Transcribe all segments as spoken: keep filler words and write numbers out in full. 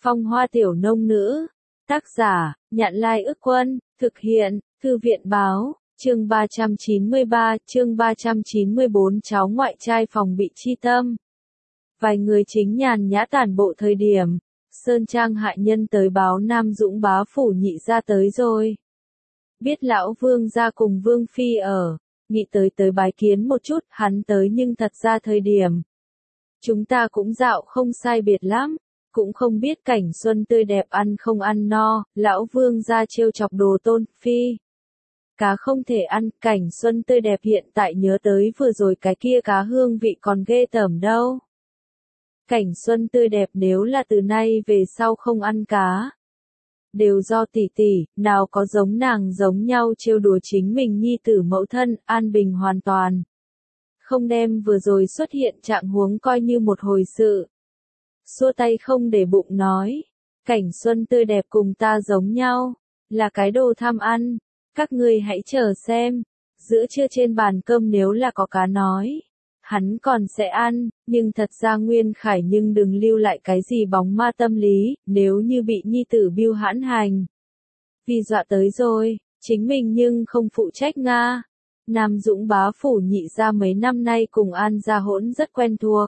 Phong hoa tiểu nông nữ. Tác giả, Nhạn Lai Ức Quân, thực hiện, Thư viện Báo, chương ba trăm chín mươi ba, chương ba trăm chín mươi bốn cháu ngoại trai phòng bị chi tâm. Vài người chính nhàn nhã tản bộ thời điểm, Sơn Trang hại nhân tới báo Nam Dũng bá phủ Nhị gia tới rồi. Biết lão vương gia cùng vương phi ở, Nhị tới tới bái kiến một chút, hắn tới nhưng thật ra thời điểm. Chúng ta cũng dạo không sai biệt lắm, cũng không biết cảnh xuân tươi đẹp ăn không ăn no, lão vương gia trêu chọc đồ tôn phi. Cá không thể ăn, cảnh xuân tươi đẹp hiện tại nhớ tới vừa rồi cái kia cá hương vị còn ghê tởm đâu. Cảnh xuân tươi đẹp nếu là từ nay về sau không ăn cá. Đều do tỷ tỷ, nào có giống nàng giống nhau trêu đùa chính mình nhi tử mẫu thân, an bình hoàn toàn. Không đem vừa rồi xuất hiện trạng huống coi như một hồi sự. Xua tay không để bụng nói, cảnh xuân tươi đẹp cùng ta giống nhau, là cái đồ tham ăn, các ngươi hãy chờ xem, giữa trưa trên bàn cơm nếu là có cá nói, hắn còn sẽ ăn, nhưng thật ra Nguyên Khải nhưng đừng lưu lại cái gì bóng ma tâm lý, nếu như bị nhi tử biêu hãn hành. Vì dọa tới rồi, chính mình nhưng không phụ trách Nga. Nam Dũng bá phủ Nhị gia mấy năm nay cùng An gia hỗn rất quen thuộc.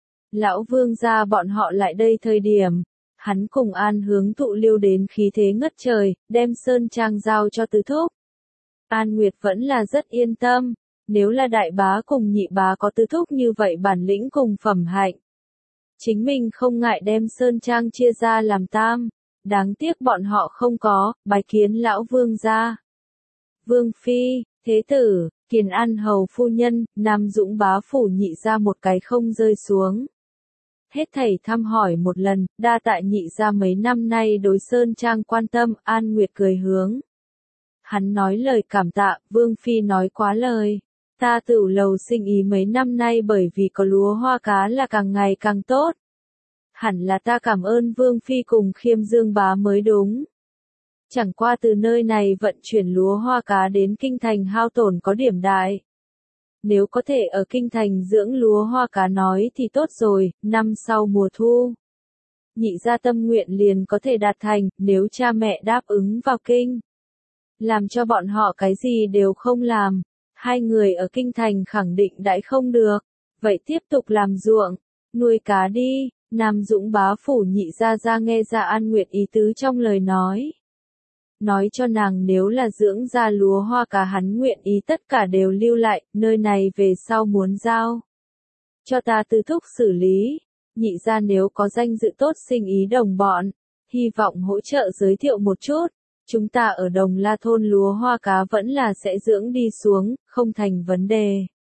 Lão vương gia bọn họ lại đây thời điểm, hắn cùng An hướng tụ lưu đến khí thế ngất trời, đem Sơn Trang giao cho tứ thúc. An Nguyệt vẫn là rất yên tâm, nếu là đại bá cùng nhị bá có tứ thúc như vậy bản lĩnh cùng phẩm hạnh. Chính mình không ngại đem Sơn Trang chia ra làm tam, đáng tiếc bọn họ không có, bái kiến lão vương gia. Vương phi, thế tử, Kiền An hầu phu nhân, Nam Dũng bá phủ Nhị gia một cái không rơi xuống. Hết thảy thăm hỏi một lần, đa tạ Nhị gia mấy năm nay đối Sơn Trang quan tâm, An Nguyệt cười hướng. Hắn nói lời cảm tạ, Vương phi nói quá lời. Ta tửu lầu sinh ý mấy năm nay bởi vì có lúa hoa cá là càng ngày càng tốt. Hẳn là ta cảm ơn Vương phi cùng Khiêm Dương bá mới đúng. Chẳng qua từ nơi này vận chuyển lúa hoa cá đến kinh thành hao tổn có điểm đại. Nếu có thể ở kinh thành dưỡng lúa hoa cá nói thì tốt rồi, năm sau mùa thu. Nhị gia tâm nguyện liền có thể đạt thành, nếu cha mẹ đáp ứng vào kinh. Làm cho bọn họ cái gì đều không làm. Hai người ở kinh thành khẳng định đãi không được. Vậy tiếp tục làm ruộng, nuôi cá đi. Nam Dũng bá phủ Nhị gia gia nghe ra An Nguyệt ý tứ trong lời nói. Nói cho nàng nếu là dưỡng ra lúa hoa cá hắn nguyện ý tất cả đều lưu lại, nơi này về sau muốn giao. Cho ta tư thúc xử lý, Nhị gia nếu có danh dự tốt sinh ý đồng bọn, hy vọng hỗ trợ giới thiệu một chút, chúng ta ở Đồng La thôn lúa hoa cá vẫn là sẽ dưỡng đi xuống, không thành vấn đề.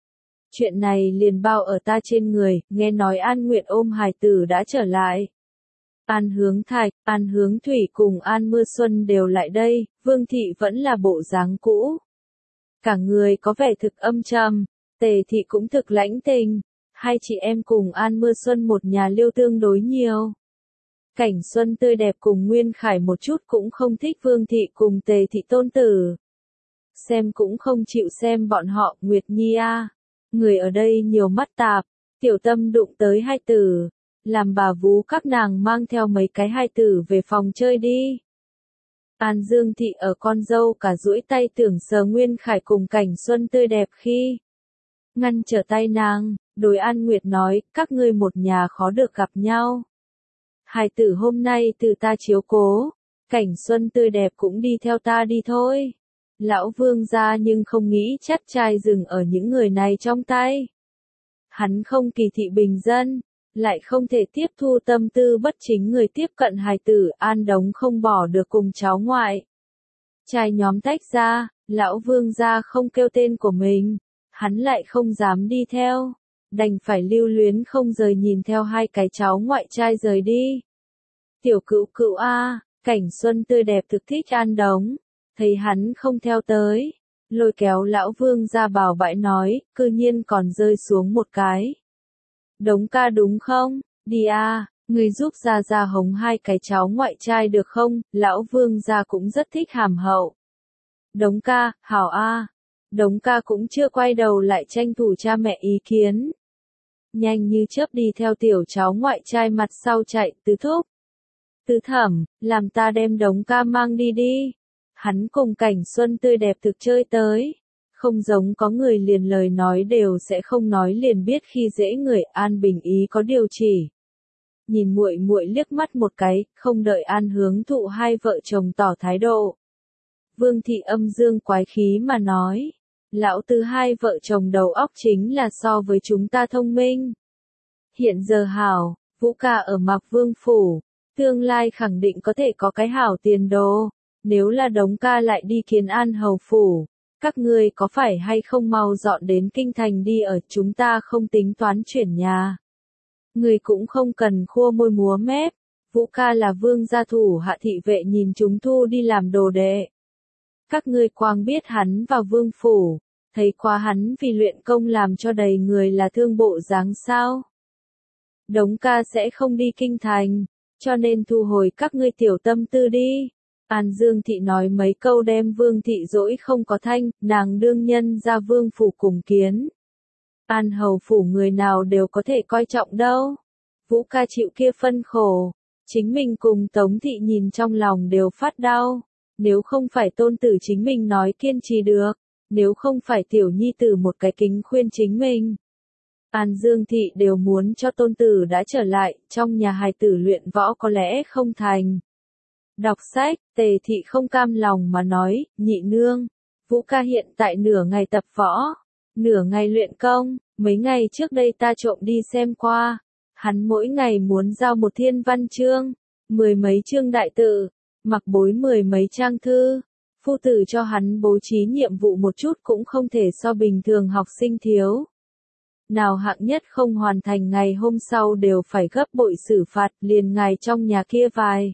Chuyện này liền bao ở ta trên người, nghe nói An Nguyện ôm hài tử đã trở lại. An Hướng Thạch, An Hướng Thủy cùng An Mưa Xuân đều lại đây, Vương Thị vẫn là bộ dáng cũ. Cả người có vẻ thực âm trầm, Tề Thị cũng thực lãnh tình, hai chị em cùng An Mưa Xuân một nhà liêu tương đối nhiều. Cảnh Xuân tươi đẹp cùng Nguyên Khải một chút cũng không thích Vương Thị cùng Tề Thị tôn tử. Xem cũng không chịu xem bọn họ, Nguyệt Nhi a, người ở đây nhiều mắt tạp, tiểu tâm đụng tới hai tử. Làm bà vú các nàng mang theo mấy cái hai tử về phòng chơi đi. An Dương Thị ở con dâu cả duỗi tay tưởng sờ Nguyên Khải cùng Cảnh Xuân tươi đẹp khi. Ngăn trở tay nàng, đối An Nguyệt nói, các ngươi một nhà khó được gặp nhau. Hai tử hôm nay từ ta chiếu cố, Cảnh Xuân tươi đẹp cũng đi theo ta đi thôi. Lão Vương gia nhưng không nghĩ chắt trai dừng ở những người này trong tay. Hắn không kỳ thị bình dân. Lại không thể tiếp thu tâm tư bất chính người tiếp cận hài tử, An Đống không bỏ được cùng cháu ngoại. Trai nhóm tách ra, lão vương gia không kêu tên của mình, hắn lại không dám đi theo, đành phải lưu luyến không rời nhìn theo hai cái cháu ngoại trai rời đi. Tiểu Cữu Cữu a, Cảnh Xuân tươi đẹp thực thích An Đống, thấy hắn không theo tới, lôi kéo lão vương gia bảo bãi nói, cư nhiên còn rơi xuống một cái. Đống ca đúng không? Đi a, người giúp gia gia hống hai cái cháu ngoại trai được không? Lão vương gia cũng rất thích hàm hậu. Đống ca, hảo a. Đống ca cũng chưa quay đầu lại tranh thủ cha mẹ ý kiến. Nhanh như chớp đi theo tiểu cháu ngoại trai mặt sau chạy, tứ thúc. Tứ Thẩm, làm ta đem Đống ca mang đi đi. Hắn cùng Cảnh Xuân tươi đẹp thực chơi tới. Không giống có người liền lời nói đều sẽ không nói liền biết khi dễ người. An Bình ý có điều chỉ. Nhìn muội muội liếc mắt một cái, không đợi An Hướng Thụ hai vợ chồng tỏ thái độ. Vương thị âm dương quái khí mà nói. Lão tứ hai vợ chồng đầu óc chính là so với chúng ta thông minh. Hiện giờ hảo, Vũ ca ở Mạc Vương Phủ. Tương lai khẳng định có thể có cái hảo tiền đồ. Nếu là Đống ca lại đi kiến An Hầu Phủ. Các ngươi có phải hay không mau dọn đến kinh thành đi ở, chúng ta không tính toán chuyển nhà. Người cũng không cần khua môi múa mép. Vũ ca là vương gia thủ hạ thị vệ nhìn chúng thu đi làm đồ đệ. Các ngươi quang biết hắn vào vương phủ, thấy qua hắn vì luyện công làm cho đầy người là thương bộ dáng sao. Đống ca sẽ không đi kinh thành, cho nên thu hồi các ngươi tiểu tâm tư đi. An Dương thị nói mấy câu đem Vương thị dỗi không có thanh, nàng đương nhân ra vương phủ cùng kiến. An Hầu Phủ người nào đều có thể coi trọng đâu. Vũ ca chịu kia phân khổ, chính mình cùng Tống thị nhìn trong lòng đều phát đau. Nếu không phải tôn tử chính mình nói kiên trì được, nếu không phải tiểu nhi tử một cái kính khuyên chính mình. An Dương thị đều muốn cho tôn tử đã trở lại, trong nhà hài tử luyện võ có lẽ không thành. Đọc sách, Tề thị không cam lòng mà nói, nhị nương, Vũ ca hiện tại nửa ngày tập võ, nửa ngày luyện công, mấy ngày trước đây ta trộm đi xem qua, hắn mỗi ngày muốn giao một thiên văn chương, mười mấy chương đại tự, mặc bối mười mấy trang thư, phu tử cho hắn bố trí nhiệm vụ một chút cũng không thể so bình thường học sinh thiếu. Nào hạng nhất không hoàn thành ngày hôm sau đều phải gấp bội xử phạt, liền ngài trong nhà kia vài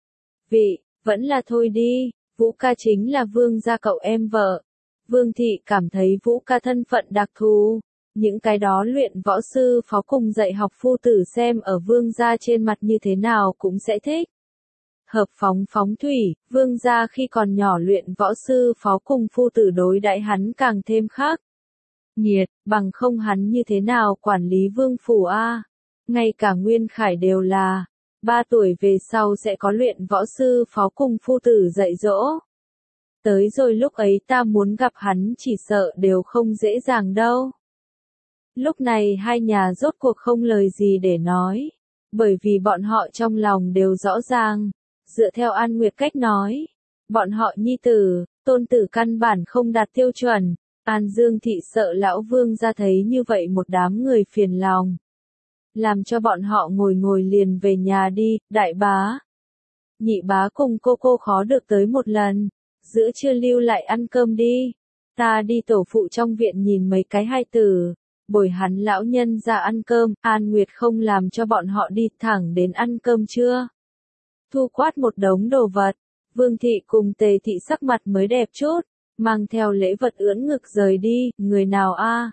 vị, vẫn là thôi đi, Vũ ca chính là vương gia cậu em vợ. Vương thị cảm thấy Vũ ca thân phận đặc thù, những cái đó luyện võ sư phó cùng dạy học phu tử xem ở vương gia trên mặt như thế nào cũng sẽ thích. Hợp phóng phóng thủy, vương gia khi còn nhỏ luyện võ sư phó cùng phu tử đối đãi hắn càng thêm khác. Nghiệt, bằng không hắn như thế nào quản lý vương phủ a? Ngay cả Nguyên Khải đều là, ba tuổi về sau sẽ có luyện võ sư phó cùng phu tử dạy dỗ. Tới rồi lúc ấy ta muốn gặp hắn chỉ sợ đều không dễ dàng đâu. Lúc này hai nhà rốt cuộc không lời gì để nói, bởi vì bọn họ trong lòng đều rõ ràng, dựa theo An Nguyệt cách nói, bọn họ nhi tử, tôn tử căn bản không đạt tiêu chuẩn. An Dương thị sợ lão vương ra thấy như vậy một đám người phiền lòng. Làm cho bọn họ ngồi ngồi liền về nhà đi, đại bá. Nhị bá cùng cô cô khó được tới một lần, giữa trưa lưu lại ăn cơm đi. Ta đi tổ phụ trong viện nhìn mấy cái hai tử, bồi hắn lão nhân ra ăn cơm, An Nguyệt không làm cho bọn họ đi thẳng đến ăn cơm trưa. Thu quát một đống đồ vật, Vương thị cùng Tề thị sắc mặt mới đẹp chút. Mang theo lễ vật ưỡn ngực rời đi, người nào a?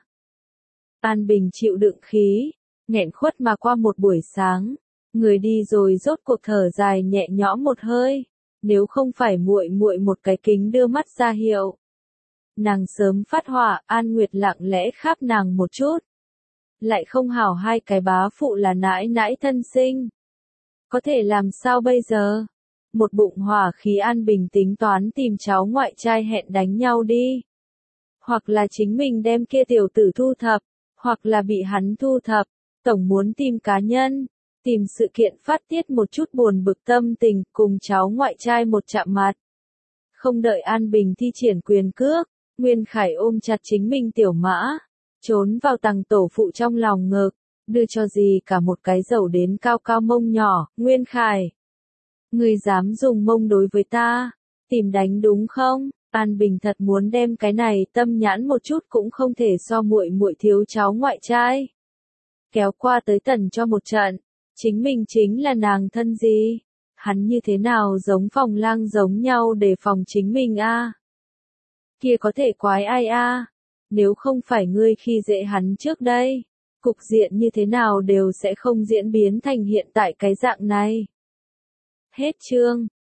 An Bình chịu đựng khí, nghẹn khuất mà qua một buổi sáng, người đi rồi rốt cuộc thở dài nhẹ nhõm một hơi, nếu không phải muội muội một cái kính đưa mắt ra hiệu. Nàng sớm phát hỏa, An Nguyệt lặng lẽ kháp nàng một chút. Lại không hảo hai cái bá phụ là nãi nãi thân sinh. Có thể làm sao bây giờ? Một bụng hỏa khí An Bình tính toán tìm cháu ngoại trai hẹn đánh nhau đi. Hoặc là chính mình đem kia tiểu tử thu thập, hoặc là bị hắn thu thập, tổng muốn tìm cá nhân, tìm sự kiện phát tiết một chút buồn bực tâm tình cùng cháu ngoại trai một chạm mặt. Không đợi An Bình thi triển quyền cước, Nguyên Khải ôm chặt chính mình tiểu mã, trốn vào tầng tổ phụ trong lòng ngực, đưa cho gì cả một cái dầu đến cao cao mông nhỏ, Nguyên Khải. Ngươi dám dùng mông đối với ta, tìm đánh đúng không? An Bình thật muốn đem cái này tâm nhãn một chút cũng không thể so muội muội thiếu cháu ngoại trai. Kéo qua tới tần cho một trận, chính mình chính là nàng thân gì? Hắn như thế nào giống phòng lang giống nhau để phòng chính mình a? Kia có thể quái ai a? Nếu không phải ngươi khi dễ hắn trước đây, cục diện như thế nào đều sẽ không diễn biến thành hiện tại cái dạng này. Hết chương.